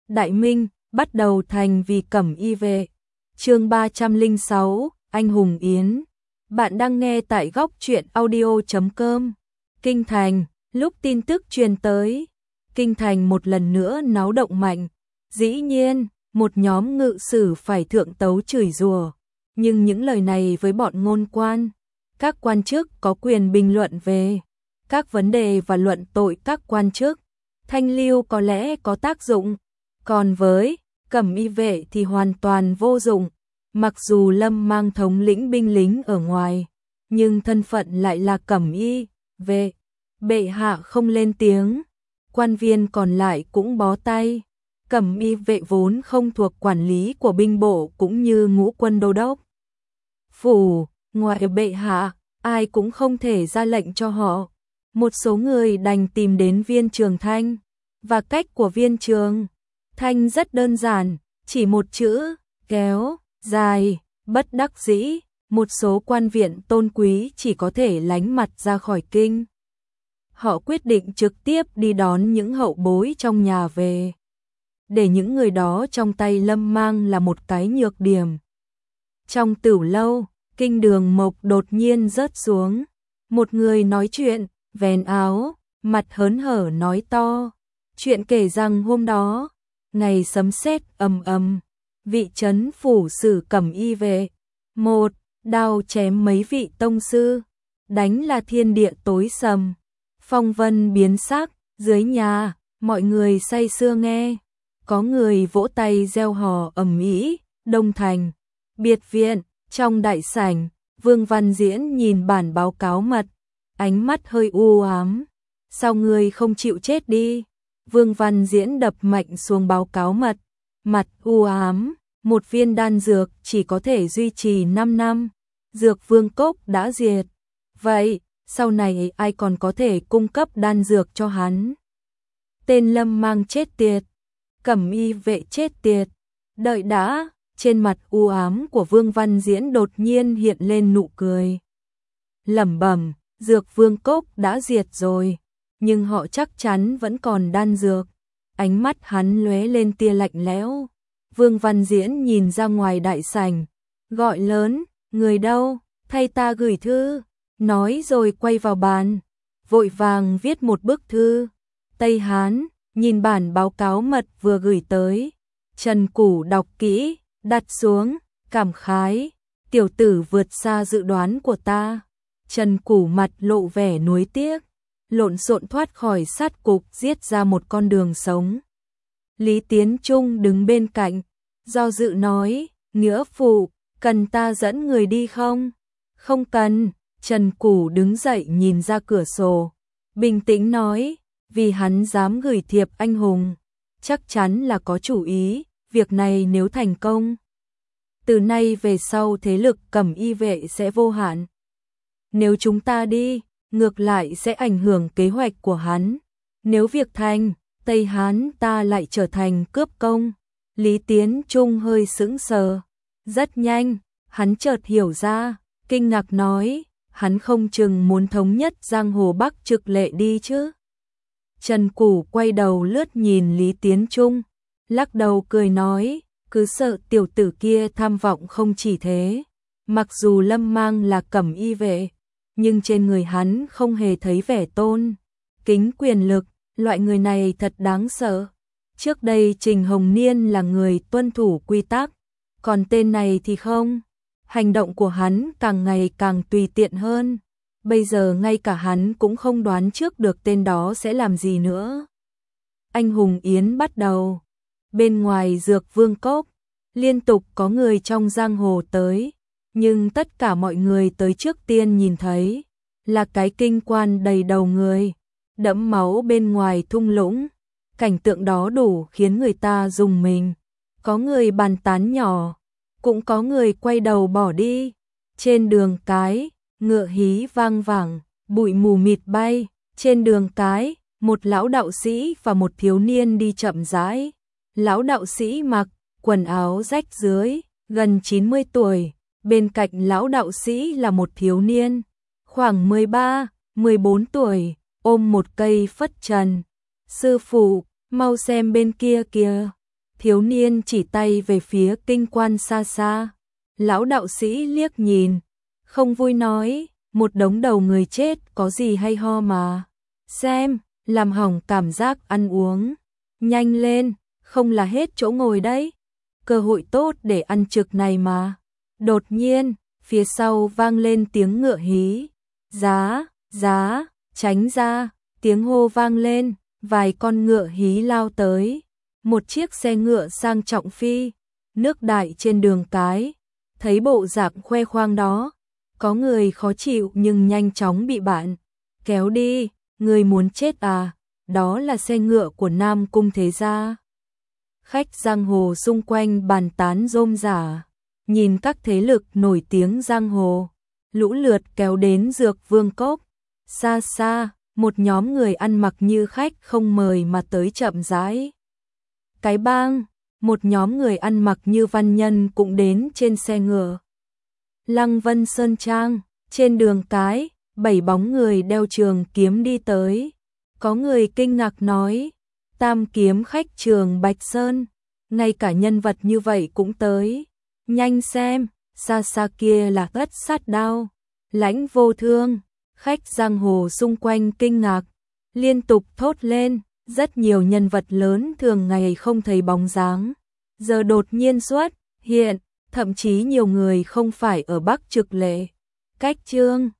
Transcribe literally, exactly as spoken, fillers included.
Đại Minh, bắt đầu thành vì Cẩm Y vệ. Chương ba trăm lẻ sáu, Anh hùng Yến. Bạn đang nghe tại góc truyện audio chấm com. Kinh thành, lúc tin tức truyền tới, kinh thành một lần nữa náo động mạnh. Dĩ nhiên, một nhóm ngự sử phải thượng tấu chửi rủa, nhưng những lời này với bọn ngôn quan, các quan chức có quyền bình luận về các vấn đề và luận tội các quan chức, thanh lưu có lẽ có tác dụng, còn với Cẩm Y vệ thì hoàn toàn vô dụng. Mặc dù Lâm Mang thống lĩnh binh lính ở ngoài, nhưng thân phận lại là Cẩm Y vệ. Bệ hạ không lên tiếng, quan viên còn lại cũng bó tay. Cẩm Y vệ vốn không thuộc quản lý của binh bộ cũng như ngũ quân đô đốc phủ, ngoài bệ hạ, ai cũng không thể ra lệnh cho họ. Một số người đành tìm đến Viên Trường Thanh, và cách của Viên Trường Thanh rất đơn giản, chỉ một chữ, kéo dài. Bất đắc dĩ, một số quan viện tôn quý chỉ có thể lánh mặt ra khỏi kinh. Họ quyết định trực tiếp đi đón những hậu bối trong nhà về, để những người đó trong tay Lâm Mang là một cái nhược điểm. Trong tửu lâu, kinh đường mộc đột nhiên rớt xuống. Một người nói chuyện, vén áo, mặt hớn hở nói to. Chuyện kể rằng hôm đó, ngày sấm sét ầm ầm, vị trấn phủ sử Cẩm Y vệ, một đao chém mấy vị tông sư, đánh là thiên địa tối sầm, phong vân biến sắc. Dưới nhà, mọi người say sưa nghe, có người vỗ tay reo hò ầm ĩ. Đông thành, biệt viện, trong đại sảnh, Vương Văn Diễn nhìn bản báo cáo mật, ánh mắt hơi u ám. Sao ngươi không chịu chết đi? Vương Văn Diễn đập mạnh xuống báo cáo mật, mặt u ám. Một viên đan dược chỉ có thể duy trì năm năm, dược vương cốc đã diệt. Vậy, sau này ai còn có thể cung cấp đan dược cho hắn? Tên Lâm Mang chết tiệt, Cẩm Y vệ chết tiệt. Đợi đã, trên mặt u ám của Vương Văn Diễn đột nhiên hiện lên nụ cười. Lẩm bẩm, dược vương cốc đã diệt rồi, nhưng họ chắc chắn vẫn còn đan dược. Ánh mắt hắn lóe lên tia lạnh lẽo. Vương Văn Diễn nhìn ra ngoài đại sảnh, gọi lớn, người đâu, thay ta gửi thư. Nói rồi quay vào bàn, vội vàng viết một bức thư. Tây Hán, nhìn bản báo cáo mật vừa gửi tới. Trần Củ đọc kỹ, đặt xuống, cảm khái, tiểu tử vượt xa dự đoán của ta. Trần Củ mặt lộ vẻ nuối tiếc, lộn xộn thoát khỏi sát cục, giết ra một con đường sống. Lý Tiến Trung đứng bên cạnh, do dự nói, nghĩa phụ, cần ta dẫn người đi không? Không cần. Trần Củ đứng dậy nhìn ra cửa sổ, bình tĩnh nói, vì hắn dám gửi thiệp anh hùng, chắc chắn là có chủ ý. Việc này nếu thành công, từ nay về sau thế lực Cẩm Y vệ sẽ vô hạn. Nếu chúng ta đi, ngược lại sẽ ảnh hưởng kế hoạch của hắn. Nếu việc thành, Tây Hán ta lại trở thành cướp công. Lý Tiến Trung hơi sững sờ. Rất nhanh, hắn chợt hiểu ra, kinh ngạc nói, hắn không chừng muốn thống nhất giang hồ Bắc Trực Lệ đi chứ. Trần Củ quay đầu lướt nhìn Lý Tiến Trung, lắc đầu cười nói, cứ sợ tiểu tử kia tham vọng không chỉ thế. Mặc dù Lâm Mang là Cẩm Y vệ, nhưng trên người hắn không hề thấy vẻ tôn kính quyền lực. Loại người này thật đáng sợ. Trước đây Trình Hồng Niên là người tuân thủ quy tắc, còn tên này thì không. Hành động của hắn càng ngày càng tùy tiện hơn. Bây giờ ngay cả hắn cũng không đoán trước được tên đó sẽ làm gì nữa. Anh hùng Yến bắt đầu. Bên ngoài dược vương cốc, liên tục có người trong giang hồ tới, nhưng tất cả mọi người tới trước tiên nhìn thấy là cái kinh quan đầy đầu người, đẫm máu bên ngoài thung lũng. Cảnh tượng đó đủ khiến người ta rùng mình. Có người bàn tán nhỏ, cũng có người quay đầu bỏ đi. Trên đường cái, ngựa hí vang vẳng, bụi mù mịt bay. Trên đường cái, một lão đạo sĩ và một thiếu niên đi chậm rãi. Lão đạo sĩ mặc quần áo rách rưới, gần chín mươi tuổi. Bên cạnh lão đạo sĩ là một thiếu niên, khoảng mười ba, mười bốn tuổi, ôm một cây phất trần. Sư phụ, mau xem bên kia kìa. Thiếu niên chỉ tay về phía kinh quan xa xa. Lão đạo sĩ liếc nhìn, không vui nói, một đống đầu người chết có gì hay ho mà. Xem, làm hỏng cảm giác ăn uống. Nhanh lên, không là hết chỗ ngồi đấy. Cơ hội tốt để ăn trực này mà. Đột nhiên, phía sau vang lên tiếng ngựa hí. Giá, giá, tránh ra, tiếng hô vang lên, vài con ngựa hí lao tới. Một chiếc xe ngựa sang trọng phi, nước đại trên đường cái. Thấy bộ dạng khoe khoang đó, có người khó chịu nhưng nhanh chóng bị bạn kéo đi. Người muốn chết à? Đó là xe ngựa của Nam Cung thế gia. Khách giang hồ xung quanh bàn tán rôm rả, nhìn các thế lực nổi tiếng giang hồ lũ lượt kéo đến Dược Vương Cốc. Xa xa, một nhóm người ăn mặc như khách không mời mà tới chậm rãi. Cái bang, một nhóm người ăn mặc như văn nhân cũng đến trên xe ngựa. Lăng Vân Sơn Trang, trên đường cái, bảy bóng người đeo trường kiếm đi tới. Có người kinh ngạc nói, Tam kiếm khách Trường Bạch Sơn, ngay cả nhân vật như vậy cũng tới. Nhanh xem, xa xa kia là Ất Sát Đao, Lãnh Vô Thương. Khách giang hồ xung quanh kinh ngạc, liên tục thốt lên, rất nhiều nhân vật lớn thường ngày không thấy bóng dáng, giờ đột nhiên xuất hiện, thậm chí nhiều người không phải ở Bắc Trực Lệ. Cách chương